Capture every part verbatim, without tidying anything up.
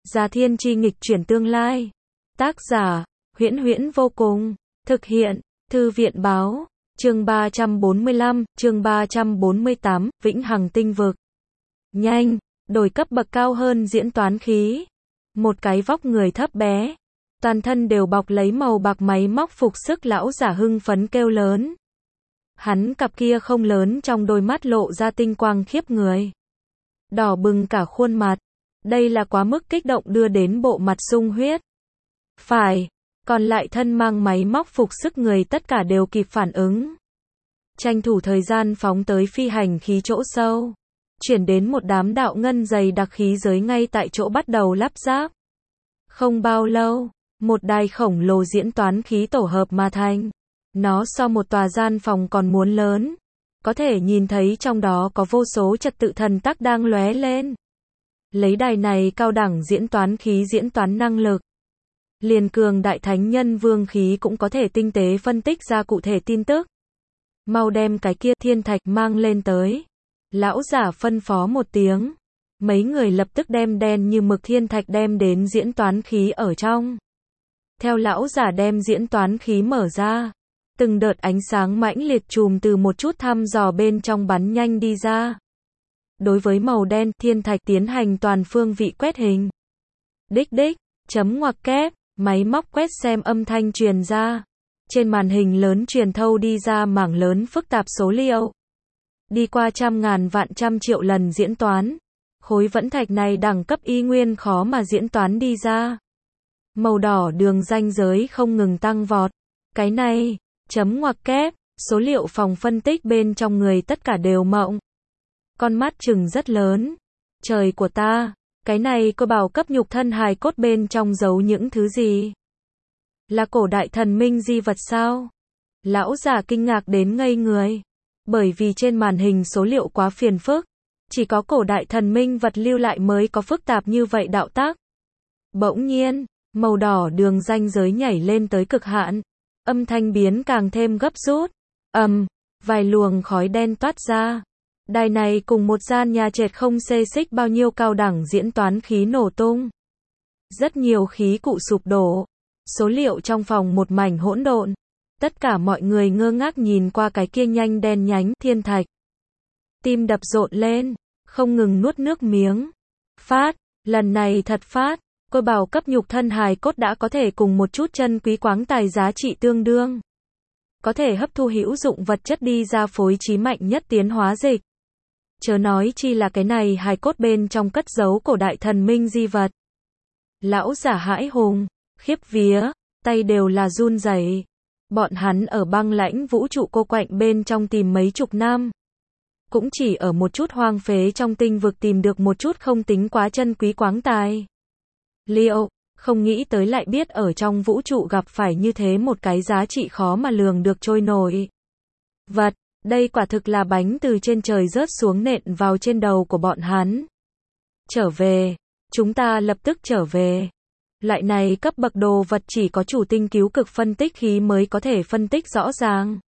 Già Thiên Chi nghịch chuyển tương lai. Tác giả, Huyễn Huyễn vô cùng. Thực hiện, Thư viện báo. Chương ba trăm bốn mươi lăm, chương ba trăm bốn mươi tám, Vĩnh Hằng tinh vực. Nhanh, đổi cấp bậc cao hơn diễn toán khí. Một cái vóc người thấp bé, toàn thân đều bọc lấy màu bạc máy móc phục sức lão giả hưng phấn kêu lớn. Hắn cặp kia không lớn trong đôi mắt lộ ra tinh quang khiếp người. Đỏ bừng cả khuôn mặt. Đây là quá mức kích động đưa đến bộ mặt sung huyết. Phải, còn lại thân mang máy móc phục sức người tất cả đều kịp phản ứng. Tranh thủ thời gian phóng tới phi hành khí chỗ sâu. Chuyển đến một đám đạo ngân dày đặc khí giới ngay tại chỗ bắt đầu lắp ráp. Không bao lâu, một đài khổng lồ diễn toán khí tổ hợp mà thành. Nó so một tòa gian phòng còn muốn lớn. Có thể nhìn thấy trong đó có vô số trật tự thần tắc đang lóe lên. Lấy đài này cao đẳng diễn toán khí diễn toán năng lực. Liền cường đại thánh nhân vương khí cũng có thể tinh tế phân tích ra cụ thể tin tức. Mau đem cái kia thiên thạch mang lên tới. Lão giả phân phó một tiếng. Mấy người lập tức đem đen như mực thiên thạch đem đến diễn toán khí ở trong. Theo lão giả đem diễn toán khí mở ra. Từng đợt ánh sáng mãnh liệt chùm từ một chút thăm dò bên trong bắn nhanh đi ra. Đối với màu đen, thiên thạch tiến hành toàn phương vị quét hình. Đích đích, chấm ngoặc kép, máy móc quét xem âm thanh truyền ra. Trên màn hình lớn truyền thâu đi ra mảng lớn phức tạp số liệu. Đi qua trăm ngàn vạn trăm triệu lần diễn toán. Khối vẫn thạch này đẳng cấp y nguyên khó mà diễn toán đi ra. Màu đỏ đường ranh giới không ngừng tăng vọt. Cái này, chấm ngoặc kép, số liệu phòng phân tích bên trong người tất cả đều mộng. Con mắt trừng rất lớn. Trời của ta, cái này cô bảo cấp nhục thân hài cốt bên trong giấu những thứ gì? Là cổ đại thần minh di vật sao? Lão già kinh ngạc đến ngây người. Bởi vì trên màn hình số liệu quá phiền phức. Chỉ có cổ đại thần minh vật lưu lại mới có phức tạp như vậy đạo tác. Bỗng nhiên, màu đỏ đường ranh giới nhảy lên tới cực hạn. Âm thanh biến càng thêm gấp rút. Ầm, um, vài luồng khói đen toát ra. Đài này cùng một gian nhà trệt không xê xích bao nhiêu cao đẳng diễn toán khí nổ tung. Rất nhiều khí cụ sụp đổ. Số liệu trong phòng một mảnh hỗn độn. Tất cả mọi người ngơ ngác nhìn qua cái kia nhanh đen nhánh thiên thạch. Tim đập rộn lên, không ngừng nuốt nước miếng. Phát, lần này thật phát, cô bảo cấp nhục thân hài cốt đã có thể cùng một chút chân quý quáng tài giá trị tương đương. Có thể hấp thu hữu dụng vật chất đi ra phối trí mạnh nhất tiến hóa dịch. Chớ nói chi là cái này hài cốt bên trong cất giấu cổ đại thần minh di vật. Lão giả hãi hùng, khiếp vía, tay đều là run rẩy. Bọn hắn ở băng lãnh vũ trụ cô quạnh bên trong tìm mấy chục năm. Cũng chỉ ở một chút hoang phế trong tinh vực tìm được một chút không tính quá chân quý quáng tài. Liệu, không nghĩ tới lại biết ở trong vũ trụ gặp phải như thế một cái giá trị khó mà lường được trôi nổi. Vật, đây quả thực là bánh từ trên trời rớt xuống nện vào trên đầu của bọn hắn. Trở về, chúng ta lập tức trở về. Loại này cấp bậc đồ vật chỉ có chủ tinh cứu cực phân tích khí mới có thể phân tích rõ ràng.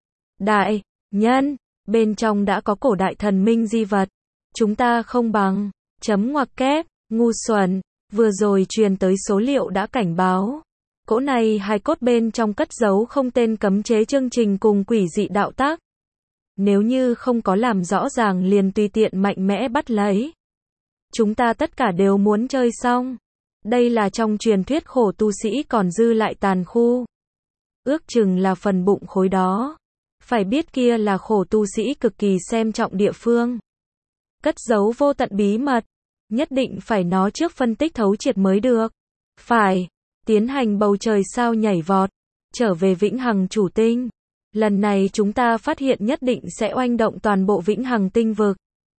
Đại, nhân, bên trong đã có cổ đại thần minh di vật. Chúng ta không bằng, chấm ngoặc kép, ngu xuẩn, vừa rồi truyền tới số liệu đã cảnh báo. Cỗ này hài cốt bên trong cất giấu không tên cấm chế chương trình cùng quỷ dị đạo tác. Nếu như không có làm rõ ràng liền tùy tiện mạnh mẽ bắt lấy. Chúng ta tất cả đều muốn chơi xong. Đây là trong truyền thuyết khổ tu sĩ còn dư lại tàn khu. Ước chừng là phần bụng khối đó. Phải biết kia là khổ tu sĩ cực kỳ xem trọng địa phương. Cất giấu vô tận bí mật. Nhất định phải nó trước phân tích thấu triệt mới được. Phải. Tiến hành bầu trời sao nhảy vọt. Trở về Vĩnh Hằng chủ tinh. Lần này chúng ta phát hiện nhất định sẽ oanh động toàn bộ Vĩnh Hằng tinh vực.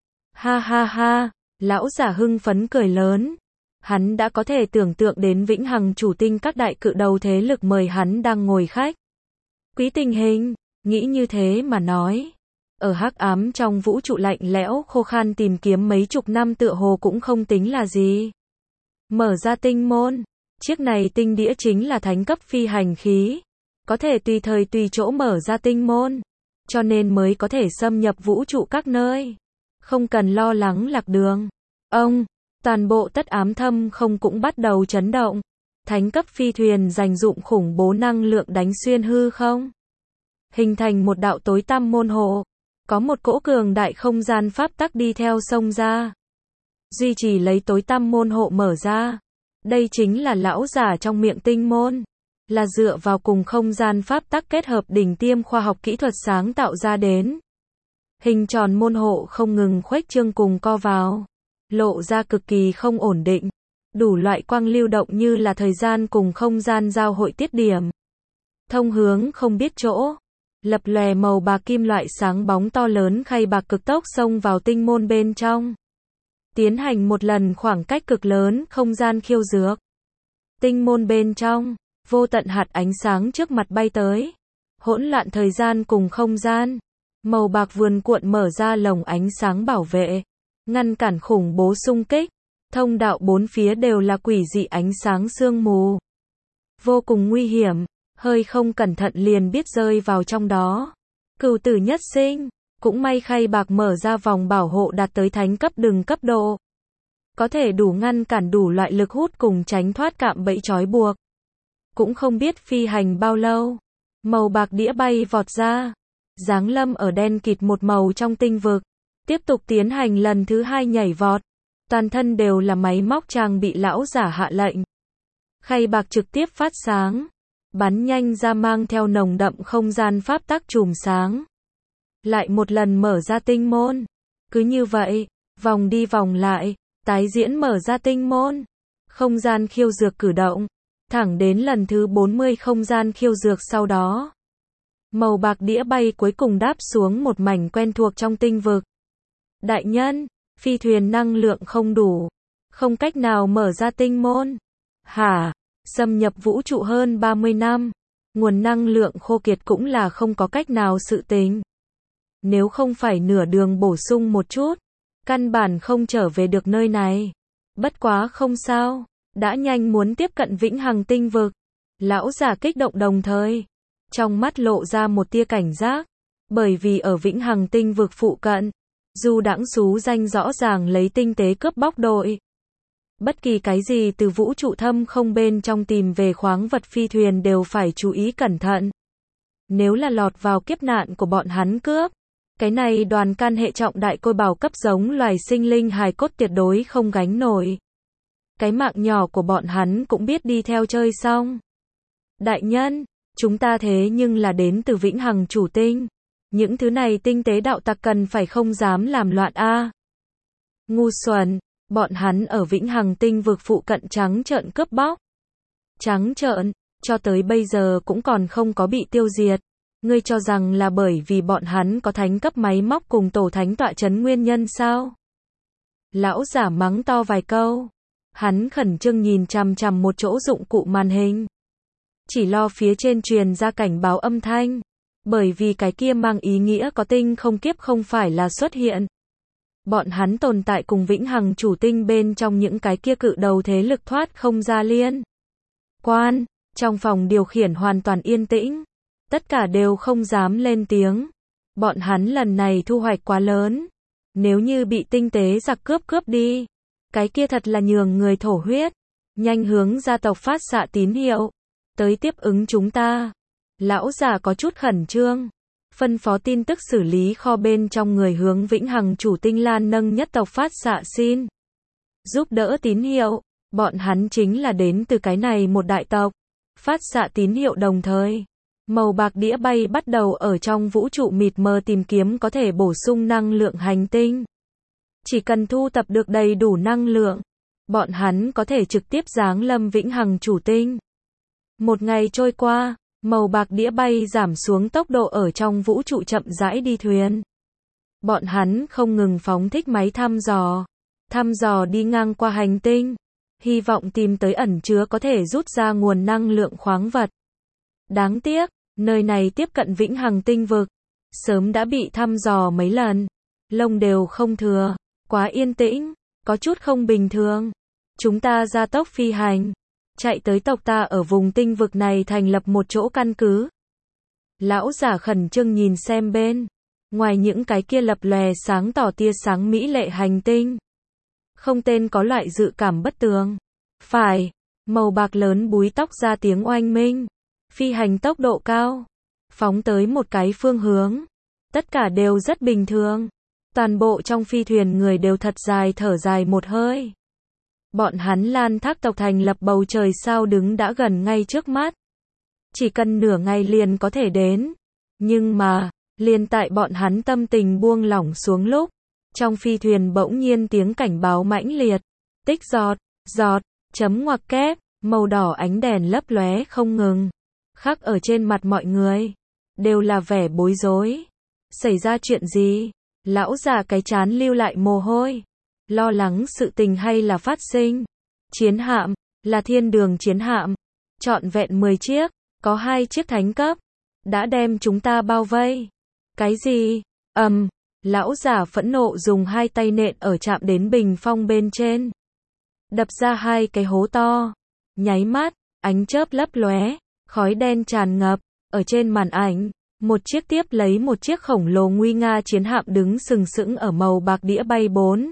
Ha ha ha. Lão giả hưng phấn cười lớn. Hắn đã có thể tưởng tượng đến Vĩnh Hằng chủ tinh các đại cự đầu thế lực mời hắn đang ngồi khách. Quý tình hình, nghĩ như thế mà nói. Ở hắc ám trong vũ trụ lạnh lẽo khô khan tìm kiếm mấy chục năm tựa hồ cũng không tính là gì. Mở ra tinh môn. Chiếc này tinh đĩa chính là thánh cấp phi hành khí. Có thể tùy thời tùy chỗ mở ra tinh môn. Cho nên mới có thể xâm nhập vũ trụ các nơi. Không cần lo lắng lạc đường. Ông, Toàn bộ tất ám thâm không cũng bắt đầu chấn động. Thánh cấp phi thuyền dành dụng khủng bố năng lượng đánh xuyên hư không, hình thành một đạo tối tăm môn hộ. Có một cỗ cường đại không gian pháp tắc đi theo sông ra, duy trì lấy tối tăm môn hộ mở ra. Đây chính là lão giả trong miệng tinh môn, là dựa vào cùng không gian pháp tắc kết hợp đỉnh tiêm khoa học kỹ thuật sáng tạo ra đến. Hình tròn môn hộ không ngừng khuếch trương cùng co vào, lộ ra cực kỳ không ổn định. Đủ loại quang lưu động như là thời gian cùng không gian giao hội tiết điểm. Thông hướng không biết chỗ. Lập lòe màu bạc kim loại sáng bóng to lớn khay bạc cực tốc xông vào tinh môn bên trong. Tiến hành một lần khoảng cách cực lớn không gian khiêu dược. Tinh môn bên trong, vô tận hạt ánh sáng trước mặt bay tới. Hỗn loạn thời gian cùng không gian. Màu bạc vườn cuộn mở ra lồng ánh sáng bảo vệ, ngăn cản khủng bố xung kích. Thông đạo bốn phía đều là quỷ dị ánh sáng sương mù. Vô cùng nguy hiểm, hơi không cẩn thận liền biết rơi vào trong đó. Cửu tử nhất sinh, cũng may khay bạc mở ra vòng bảo hộ đạt tới thánh cấp đừng cấp độ. Có thể đủ ngăn cản đủ loại lực hút cùng tránh thoát cạm bẫy trói buộc. Cũng không biết phi hành bao lâu. Màu bạc đĩa bay vọt ra. Giáng lâm ở đen kịt một màu trong tinh vực. Tiếp tục tiến hành lần thứ hai nhảy vọt. Toàn thân đều là máy móc trang bị lão giả hạ lệnh. Khay bạc trực tiếp phát sáng. Bắn nhanh ra mang theo nồng đậm không gian pháp tắc chùm sáng. Lại một lần mở ra tinh môn. Cứ như vậy, vòng đi vòng lại, tái diễn mở ra tinh môn. Không gian khiêu dược cử động. Thẳng đến lần thứ bốn mươi không gian khiêu dược sau đó. Màu bạc đĩa bay cuối cùng đáp xuống một mảnh quen thuộc trong tinh vực. Đại nhân, phi thuyền năng lượng không đủ. Không cách nào mở ra tinh môn. Hả? Xâm nhập vũ trụ hơn ba mươi năm. Nguồn năng lượng khô kiệt cũng là không có cách nào sự tình. Nếu không phải nửa đường bổ sung một chút, căn bản không trở về được nơi này. Bất quá không sao, đã nhanh muốn tiếp cận vĩnh hằng tinh vực. Lão giả kích động đồng thời. Trong mắt lộ ra một tia cảnh giác. Bởi vì ở vĩnh hằng tinh vực phụ cận, dù đãng xú danh rõ ràng lấy tinh tế cướp bóc đội. Bất kỳ cái gì từ vũ trụ thâm không bên trong tìm về khoáng vật phi thuyền đều phải chú ý cẩn thận. Nếu là lọt vào kiếp nạn của bọn hắn cướp, cái này đoàn can hệ trọng đại côi bảo cấp giống loài sinh linh hài cốt tuyệt đối không gánh nổi. Cái mạng nhỏ của bọn hắn cũng biết đi theo chơi xong. Đại nhân, chúng ta thế nhưng là đến từ vĩnh hằng chủ tinh. Những thứ này tinh tế đạo tặc cần phải không dám làm loạn a. Ngu xuẩn, bọn hắn ở vĩnh hằng tinh vực phụ cận trắng trợn cướp bóc. Trắng trợn, cho tới bây giờ cũng còn không có bị tiêu diệt. Ngươi cho rằng là bởi vì bọn hắn có thánh cấp máy móc cùng tổ thánh tọa chấn nguyên nhân sao? Lão giả mắng to vài câu. Hắn khẩn trương nhìn chằm chằm một chỗ dụng cụ màn hình. Chỉ lo phía trên truyền ra cảnh báo âm thanh. Bởi vì cái kia mang ý nghĩa có tinh không kiếp không phải là xuất hiện. Bọn hắn tồn tại cùng vĩnh hằng chủ tinh bên trong những cái kia cự đầu thế lực thoát không ra liên quan. Trong phòng điều khiển hoàn toàn yên tĩnh. Tất cả đều không dám lên tiếng. Bọn hắn lần này thu hoạch quá lớn. Nếu như bị tinh tế giặc cướp cướp đi, cái kia thật là nhường người thổ huyết. Nhanh hướng gia tộc phát xạ tín hiệu. Tới tiếp ứng chúng ta. Lão già có chút khẩn trương. Phân phó tin tức xử lý kho bên trong người hướng vĩnh hằng chủ tinh Lan nâng nhất tộc phát xạ xin giúp đỡ tín hiệu. Bọn hắn chính là đến từ cái này một đại tộc. Phát xạ tín hiệu đồng thời. Màu bạc đĩa bay bắt đầu ở trong vũ trụ mịt mờ tìm kiếm có thể bổ sung năng lượng hành tinh. Chỉ cần thu tập được đầy đủ năng lượng, bọn hắn có thể trực tiếp giáng lâm vĩnh hằng chủ tinh. Một ngày trôi qua, màu bạc đĩa bay giảm xuống tốc độ ở trong vũ trụ chậm rãi đi thuyền. Bọn hắn không ngừng phóng thích máy thăm dò, thăm dò đi ngang qua hành tinh, hy vọng tìm tới ẩn chứa có thể rút ra nguồn năng lượng khoáng vật. Đáng tiếc, nơi này tiếp cận vĩnh hằng tinh vực, sớm đã bị thăm dò mấy lần, lông đều không thừa, quá yên tĩnh, có chút không bình thường. Chúng ta gia tốc phi hành, chạy tới tộc ta ở vùng tinh vực này thành lập một chỗ căn cứ. Lão giả khẩn trương nhìn xem bên ngoài những cái kia lập lòe sáng tỏ tia sáng mỹ lệ hành tinh. Không tên có loại dự cảm bất tường. Phải, màu bạc lớn búi tóc ra tiếng oanh minh. Phi hành tốc độ cao. Phóng tới một cái phương hướng. Tất cả đều rất bình thường. Toàn bộ trong phi thuyền người đều thật dài thở dài một hơi. Bọn hắn Lan Thác tộc thành lập bầu trời sao đứng đã gần ngay trước mắt. Chỉ cần nửa ngày liền có thể đến. Nhưng mà, liền tại bọn hắn tâm tình buông lỏng xuống lúc, trong phi thuyền bỗng nhiên tiếng cảnh báo mãnh liệt. Tích giọt, giọt, chấm ngoặc kép, màu đỏ ánh đèn lấp lóe không ngừng. Khắc ở trên mặt mọi người. Đều là vẻ bối rối. Xảy ra chuyện gì? Lão già cái chán lưu lại mồ hôi. Lo lắng sự tình hay là phát sinh? Chiến hạm, là thiên đường chiến hạm. Trọn vẹn mười chiếc, có hai chiếc thánh cấp. Đã đem chúng ta bao vây. Cái gì? Ầm, um, lão già phẫn nộ dùng hai tay nện ở chạm đến bình phong bên trên. Đập ra hai cái hố to. Nháy mắt, ánh chớp lấp lóe, khói đen tràn ngập. Ở trên màn ảnh, một chiếc tiếp lấy một chiếc khổng lồ nguy nga chiến hạm đứng sừng sững ở màu bạc đĩa bay bốn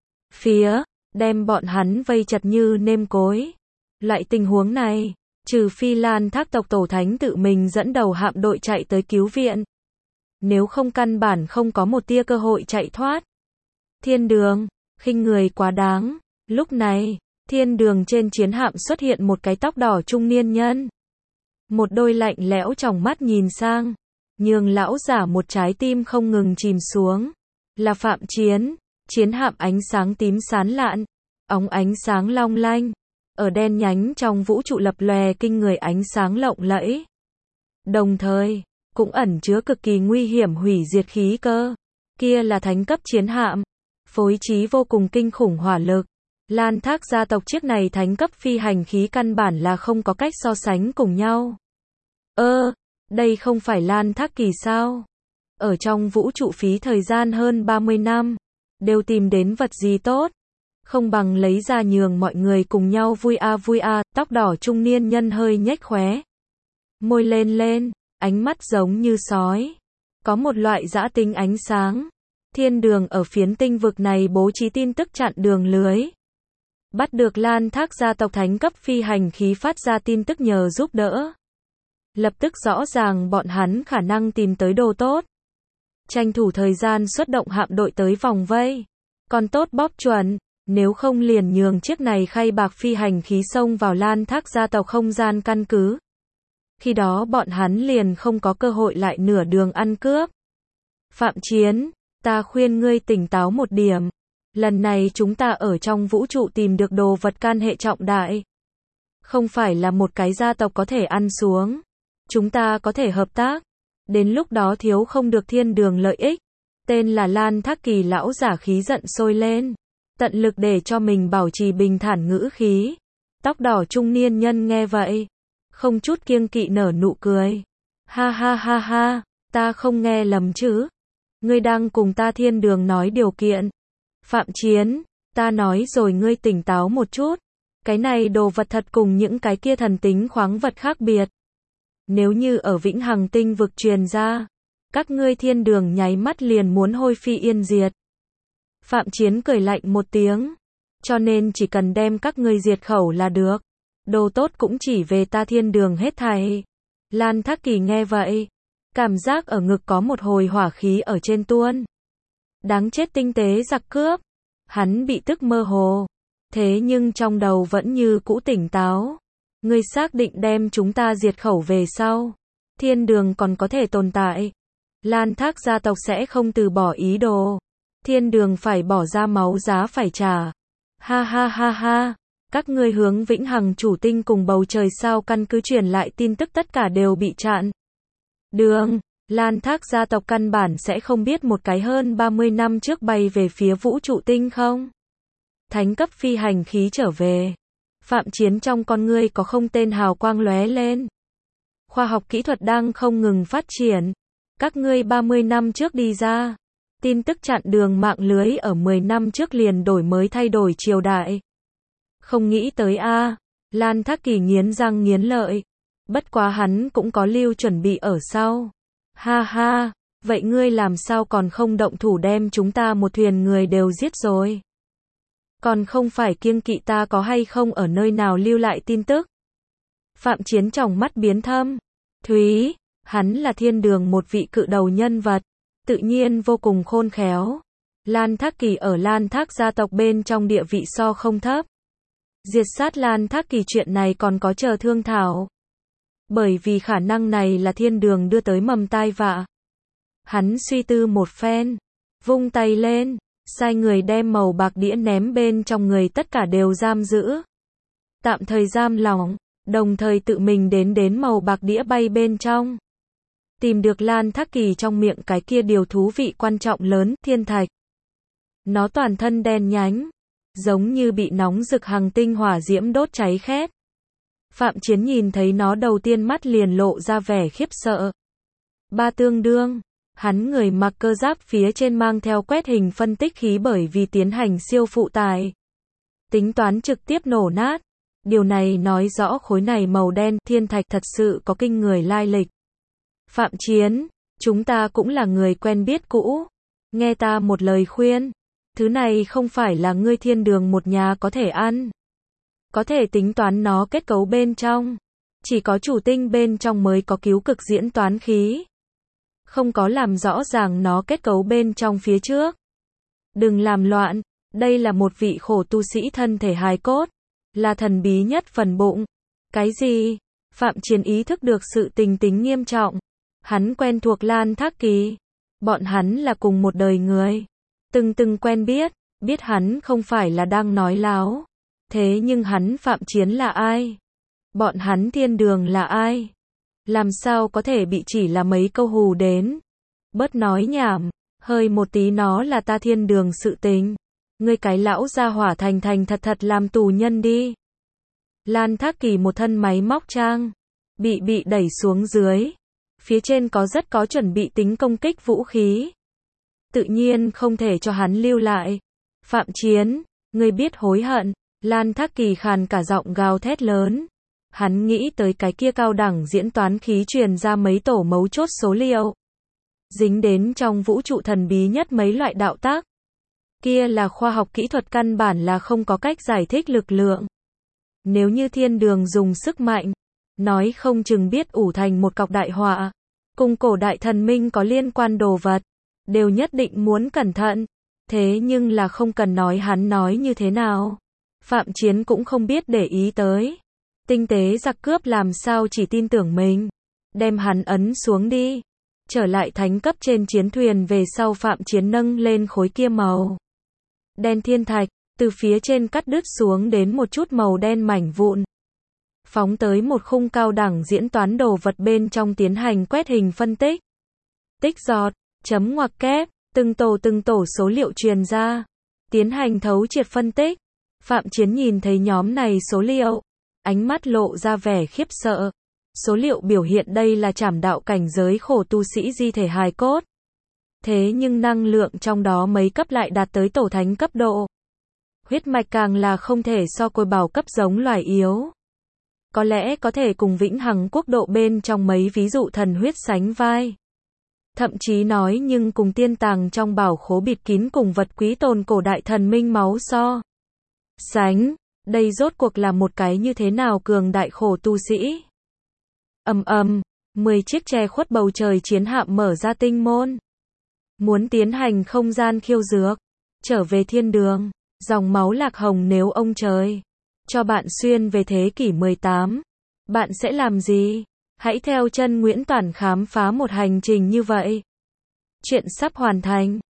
phía, đem bọn hắn vây chặt như nêm cối. Loại tình huống này, trừ phi Lan Thác tộc tổ thánh tự mình dẫn đầu hạm đội chạy tới cứu viện. Nếu không căn bản không có một tia cơ hội chạy thoát. Thiên đường, khinh người quá đáng. Lúc này, thiên đường trên chiến hạm xuất hiện một cái tóc đỏ trung niên nhân. Một đôi lạnh lẽo tròng mắt nhìn sang, nhường lão giả một trái tim không ngừng chìm xuống. Là Phạm Chiến, chiến hạm ánh sáng tím sán lạn, óng ánh sáng long lanh, ở đen nhánh trong vũ trụ lập lòe kinh người ánh sáng lộng lẫy. Đồng thời, cũng ẩn chứa cực kỳ nguy hiểm hủy diệt khí cơ. Kia là thánh cấp chiến hạm, phối trí vô cùng kinh khủng hỏa lực. Lan Thác gia tộc chiếc này thánh cấp phi hành khí căn bản là không có cách so sánh cùng nhau. Ơ, đây không phải Lan Thác Kỳ sao? Ở trong vũ trụ phí thời gian hơn ba mươi năm, đều tìm đến vật gì tốt? Không bằng lấy ra nhường mọi người cùng nhau vui a vui a, tóc đỏ trung niên nhân hơi nhếch khóe. Môi lên lên, ánh mắt giống như sói. Có một loại dã tính ánh sáng. Thiên đường ở phiến tinh vực này bố trí tin tức chặn đường lưới. Bắt được Lan Thác gia tộc thánh cấp phi hành khí phát ra tin tức nhờ giúp đỡ. Lập tức rõ ràng bọn hắn khả năng tìm tới đồ tốt. Tranh thủ thời gian xuất động hạm đội tới vòng vây. Còn tốt bóp chuẩn, nếu không liền nhường chiếc này khay bạc phi hành khí xông vào Lan Thác gia tộc không gian căn cứ. Khi đó bọn hắn liền không có cơ hội lại nửa đường ăn cướp. Phạm Chiến, ta khuyên ngươi tỉnh táo một điểm. Lần này chúng ta ở trong vũ trụ tìm được đồ vật can hệ trọng đại. Không phải là một cái gia tộc có thể ăn xuống. Chúng ta có thể hợp tác. Đến lúc đó thiếu không được thiên đường lợi ích. Tên là Lan Thác Kỳ lão giả khí giận sôi lên. Tận lực để cho mình bảo trì bình thản ngữ khí. Tóc đỏ trung niên nhân nghe vậy. Không chút kiêng kỵ nở nụ cười. Ha ha ha ha, ta không nghe lầm chứ. Ngươi đang cùng ta thiên đường nói điều kiện. Phạm Chiến, ta nói rồi ngươi tỉnh táo một chút. Cái này đồ vật thật cùng những cái kia thần tính khoáng vật khác biệt. Nếu như ở Vĩnh Hằng tinh vực truyền ra, các ngươi thiên đường nháy mắt liền muốn hôi phi yên diệt. Phạm Chiến cười lạnh một tiếng. Cho nên chỉ cần đem các ngươi diệt khẩu là được. Đồ tốt cũng chỉ về ta thiên đường hết thảy. Lan Thác Kỳ nghe vậy. Cảm giác ở ngực có một hồi hỏa khí ở trên tuôn. Đáng chết tinh tế giặc cướp. Hắn bị tức mơ hồ. Thế nhưng trong đầu vẫn như cũ tỉnh táo. Ngươi xác định đem chúng ta diệt khẩu về sau. Thiên đường còn có thể tồn tại. Lan Thác gia tộc sẽ không từ bỏ ý đồ. Thiên đường phải bỏ ra máu giá phải trả. Ha ha ha ha. Các ngươi hướng Vĩnh Hằng chủ tinh cùng bầu trời sao căn cứ truyền lại tin tức tất cả đều bị chặn. Đường, Lan Thác gia tộc căn bản sẽ không biết một cái hơn ba mươi năm trước bay về phía vũ trụ tinh không? Thánh cấp phi hành khí trở về. Phạm Chiến trong con ngươi có không tên hào quang lóe lên. Khoa học kỹ thuật đang không ngừng phát triển. Các ngươi ba mươi năm trước đi ra. Tin tức chặn đường mạng lưới ở mười năm trước liền đổi mới thay đổi triều đại. Không nghĩ tới a. Lan Thác Kỳ nghiến răng nghiến lợi. Bất quá hắn cũng có lưu chuẩn bị ở sau. Ha ha, vậy ngươi làm sao còn không động thủ đem chúng ta một thuyền người đều giết rồi? Còn không phải kiêng kỵ ta có hay không ở nơi nào lưu lại tin tức. Phạm Chiến tròng mắt biến thâm. Thúy, hắn là thiên đường một vị cự đầu nhân vật, tự nhiên vô cùng khôn khéo. Lan Thác Kỳ ở Lan Thác gia tộc bên trong địa vị so không thấp. Diệt sát Lan Thác Kỳ chuyện này còn có chờ thương thảo. Bởi vì khả năng này là thiên đường đưa tới mầm tai vạ. Hắn suy tư một phen, vung tay lên, sai người đem màu bạc đĩa ném bên trong người tất cả đều giam giữ. Tạm thời giam lỏng, đồng thời tự mình đến đến màu bạc đĩa bay bên trong. Tìm được Lan Thác Kỳ trong miệng cái kia điều thú vị quan trọng lớn, thiên thạch. Nó toàn thân đen nhánh, giống như bị nóng rực hành tinh hỏa diễm đốt cháy khét. Phạm Chiến nhìn thấy nó đầu tiên mắt liền lộ ra vẻ khiếp sợ. Ba tương đương, hắn người mặc cơ giáp phía trên mang theo quét hình phân tích khí bởi vì tiến hành siêu phụ tải. Tính toán trực tiếp nổ nát. Điều này nói rõ khối này màu đen thiên thạch thật sự có kinh người lai lịch. Phạm Chiến, chúng ta cũng là người quen biết cũ. Nghe ta một lời khuyên. Thứ này không phải là ngươi thiên đường một nhà có thể ăn. Có thể tính toán nó kết cấu bên trong. Chỉ có chủ tinh bên trong mới có cứu cực diễn toán khí. Không có làm rõ ràng nó kết cấu bên trong phía trước. Đừng làm loạn, đây là một vị khổ tu sĩ thân thể hài cốt. Là thần bí nhất phần bụng. Cái gì? Phạm Chiến ý thức được sự tình tính nghiêm trọng. Hắn quen thuộc Lan Thác Kỳ. Bọn hắn là cùng một đời người. Từng từng quen biết, biết hắn không phải là đang nói láo. Thế nhưng hắn Phạm Chiến là ai? Bọn hắn thiên đường là ai? Làm sao có thể bị chỉ là mấy câu hù đến? Bớt nói nhảm, hơi một tí nó là ta thiên đường sự tình. Ngươi cái lão gia hỏa thành thành thật thật làm tù nhân đi. Lan Thác Kỳ một thân máy móc trang, bị bị đẩy xuống dưới. Phía trên có rất có chuẩn bị tính công kích vũ khí. Tự nhiên không thể cho hắn lưu lại. Phạm Chiến, ngươi biết hối hận. Lan Thác Kỳ khàn cả giọng gào thét lớn. Hắn nghĩ tới cái kia cao đẳng diễn toán khí truyền ra mấy tổ mấu chốt số liệu. Dính đến trong vũ trụ thần bí nhất mấy loại đạo tác. Kia là khoa học kỹ thuật căn bản là không có cách giải thích lực lượng. Nếu như thiên đường dùng sức mạnh, nói không chừng biết ủ thành một cọc đại họa. Cùng cổ đại thần minh có liên quan đồ vật, đều nhất định muốn cẩn thận. Thế nhưng là không cần nói hắn nói như thế nào. Phạm Chiến cũng không biết để ý tới. Tinh tế giặc cướp làm sao chỉ tin tưởng mình. Đem hắn ấn xuống đi. Trở lại thánh cấp trên chiến thuyền về sau Phạm Chiến nâng lên khối kia màu đen thiên thạch, từ phía trên cắt đứt xuống đến một chút màu đen mảnh vụn. Phóng tới một khung cao đẳng diễn toán đồ vật bên trong tiến hành quét hình phân tích. Tích giọt, chấm ngoặc kép, từng tổ từng tổ số liệu truyền ra. Tiến hành thấu triệt phân tích. Phạm Chiến nhìn thấy nhóm này số liệu. Ánh mắt lộ ra vẻ khiếp sợ. Số liệu biểu hiện đây là trảm đạo cảnh giới khổ tu sĩ di thể hài cốt. Thế nhưng năng lượng trong đó mấy cấp lại đạt tới tổ thánh cấp độ. Huyết mạch càng là không thể so côi bảo cấp giống loài yếu. Có lẽ có thể cùng vĩnh hằng quốc độ bên trong mấy ví dụ thần huyết sánh vai. Thậm chí nói nhưng cùng tiên tàng trong bảo khố bịt kín cùng vật quý tồn cổ đại thần minh máu so. Sánh, đây rốt cuộc là một cái như thế nào cường đại khổ tu sĩ. Ầm ầm, mười chiếc che khuất bầu trời chiến hạm mở ra tinh môn. Muốn tiến hành không gian khiêu dược, trở về thiên đường, dòng máu lạc hồng nếu ông trời cho bạn xuyên về thế kỷ mười tám, bạn sẽ làm gì? Hãy theo chân Nguyễn Toản khám phá một hành trình như vậy. Chuyện sắp hoàn thành.